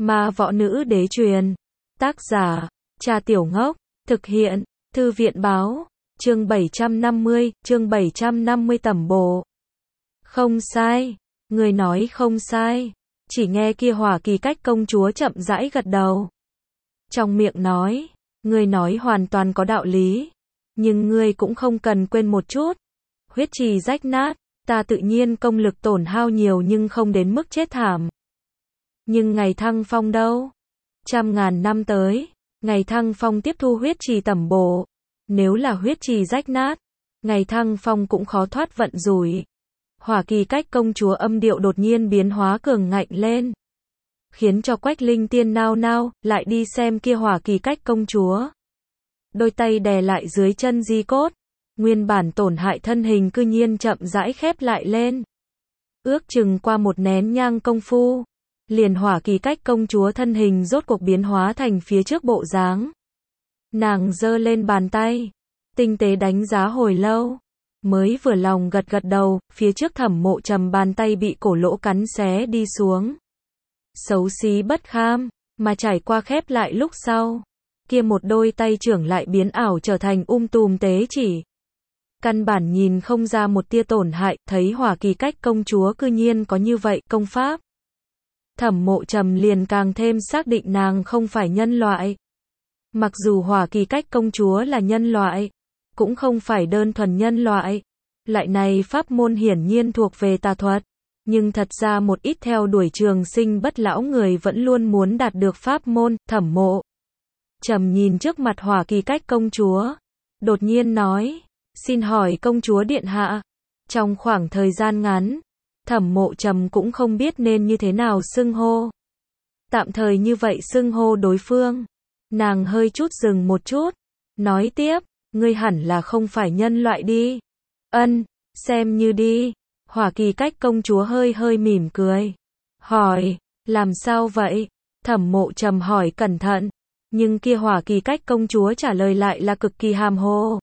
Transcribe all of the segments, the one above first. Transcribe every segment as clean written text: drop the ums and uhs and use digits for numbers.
Ma võ nữ đế truyền. Tác giả, Trà Tiểu Ngốc. Thực hiện, Thư viện báo. Chương 750 tẩm bổ. Không sai. Người nói không sai. Chỉ nghe kia Hỏa Kỳ Cách công chúa chậm rãi gật đầu. Trong miệng nói, ngươi nói hoàn toàn có đạo lý. Nhưng ngươi cũng không cần quên một chút. Huyết trì rách nát, ta tự nhiên công lực tổn hao nhiều nhưng không đến mức chết thảm. Nhưng ngày Thăng Phong đâu? Trăm ngàn năm tới, ngày Thăng Phong tiếp thu huyết trì tẩm bổ. Nếu là huyết trì rách nát, ngày Thăng Phong cũng khó thoát vận rủi. Hỏa Kỳ Cách công chúa âm điệu đột nhiên biến hóa cường ngạnh lên, khiến cho Quách Linh Tiên nao nao, lại đi xem kia Hỏa Kỳ Cách công chúa. Đôi tay đè lại dưới chân di cốt, nguyên bản tổn hại thân hình cư nhiên chậm rãi khép lại lên. Ước chừng qua một nén nhang công phu, liền Hỏa Kỳ Cách công chúa thân hình rốt cuộc biến hóa thành phía trước bộ dáng. Nàng giơ lên bàn tay, tinh tế đánh giá hồi lâu, mới vừa lòng gật gật đầu. Phía trước Thẩm Mộ Trầm bàn tay bị cổ lỗ cắn xé đi xuống, xấu xí bất kham, mà trải qua khép lại lúc sau, kia một đôi tay trưởng lại biến ảo trở thành tùm tế chỉ. Căn bản nhìn không ra một tia tổn hại. Thấy Hỏa Kỳ Cách công chúa cư nhiên có như vậy công pháp, Thẩm Mộ Trầm liền càng thêm xác định nàng không phải nhân loại. Mặc dù Hỏa Kỳ Cách công chúa là nhân loại, cũng không phải đơn thuần nhân loại. Loại này pháp môn hiển nhiên thuộc về tà thuật. Nhưng thật ra một ít theo đuổi trường sinh bất lão người vẫn luôn muốn đạt được pháp môn. Thẩm Mộ Trầm nhìn trước mặt Hỏa Kỳ Cách công chúa, đột nhiên nói, xin hỏi công chúa điện hạ. Trong khoảng thời gian ngắn, Thẩm Mộ Trầm cũng không biết nên như thế nào xưng hô. Tạm thời như vậy xưng hô đối phương. Nàng hơi chút dừng một chút, nói tiếp, ngươi hẳn là không phải nhân loại đi. Ân, xem như đi. Hỏa Kỳ Cách công chúa hơi hơi mỉm cười, hỏi, làm sao vậy? Thẩm Mộ Trầm hỏi cẩn thận, nhưng kia Hỏa Kỳ Cách công chúa trả lời lại là cực kỳ hàm hồ.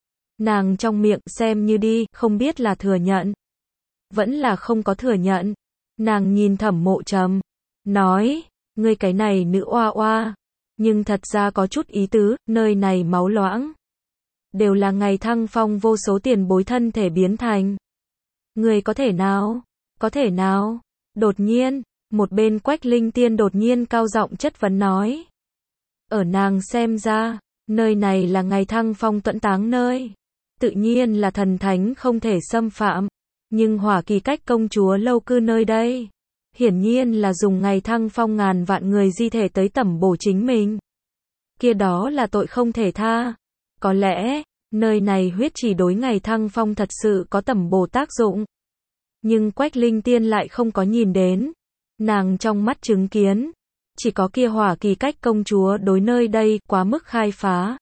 Nàng trong miệng xem như đi, không biết là thừa nhận, vẫn là không có thừa nhận. Nàng nhìn Thẩm Mộ Trầm, nói, ngươi cái này nữ oa oa, nhưng thật ra có chút ý tứ. Nơi này máu loãng, đều là ngày Thăng Phong vô số tiền bối thân thể biến thành. Ngươi có thể nào? Có thể nào? Đột nhiên, một bên Quách Linh Tiên đột nhiên cao giọng chất vấn nói. Ở nàng xem ra, nơi này là ngày Thăng Phong tuẫn táng nơi, tự nhiên là thần thánh không thể xâm phạm. Nhưng Hỏa Kỳ Cách công chúa lâu cư nơi đây, hiển nhiên là dùng ngày Thăng Phong ngàn vạn người di thể tới tẩm bổ chính mình. Kia đó là tội không thể tha. Có lẽ, nơi này huyết chỉ đối ngày Thăng Phong thật sự có tẩm bổ tác dụng. Nhưng Quách Linh Tiên lại không có nhìn đến. Nàng trong mắt chứng kiến, chỉ có kia Hỏa Kỳ Cách công chúa đối nơi đây quá mức khai phá.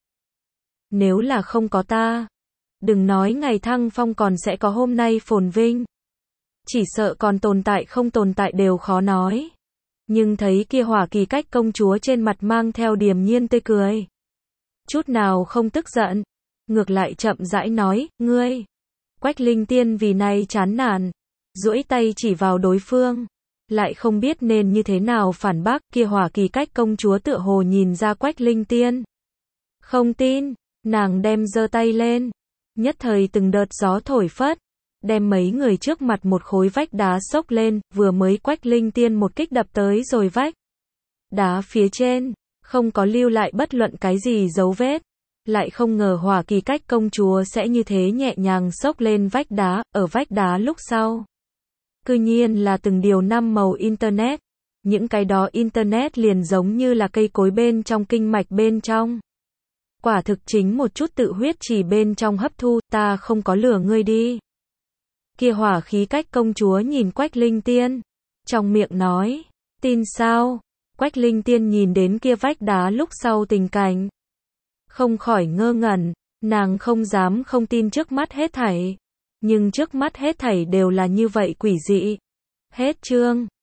Nếu là không có ta, đừng nói ngày Thăng Phong còn sẽ có hôm nay phồn vinh, chỉ sợ còn tồn tại không tồn tại đều khó nói. Nhưng thấy kia Hỏa Kỳ Cách công chúa trên mặt mang theo điềm nhiên tươi cười, chút nào không tức giận, ngược lại chậm rãi nói, ngươi. Quách Linh Tiên vì này chán nản, duỗi tay chỉ vào đối phương, lại không biết nên như thế nào phản bác. Kia Hỏa Kỳ Cách công chúa tựa hồ nhìn ra Quách Linh Tiên không tin, nàng đem giơ tay lên, nhất thời từng đợt gió thổi phất, đem mấy người trước mặt một khối vách đá xốc lên. Vừa mới Quách Linh Tiên một kích đập tới rồi vách đá phía trên, không có lưu lại bất luận cái gì dấu vết. Lại không ngờ Hỏa Kỳ Cách công chúa sẽ như thế nhẹ nhàng xốc lên vách đá. Ở vách đá lúc sau, cư nhiên là từng điều năm màu internet. Những cái đó internet liền giống như là cây cối bên trong kinh mạch bên trong. Quả thực chính một chút tự huyết chỉ bên trong hấp thu. Ta không có lừa ngươi đi. Kia Hỏa Kỳ Cách công chúa nhìn Quách Linh Tiên, trong miệng nói, tin sao? Quách Linh Tiên nhìn đến kia vách đá lúc sau tình cảnh, không khỏi ngơ ngẩn. Nàng không dám không tin trước mắt hết thảy, nhưng trước mắt hết thảy đều là như vậy quỷ dị. Hết chương.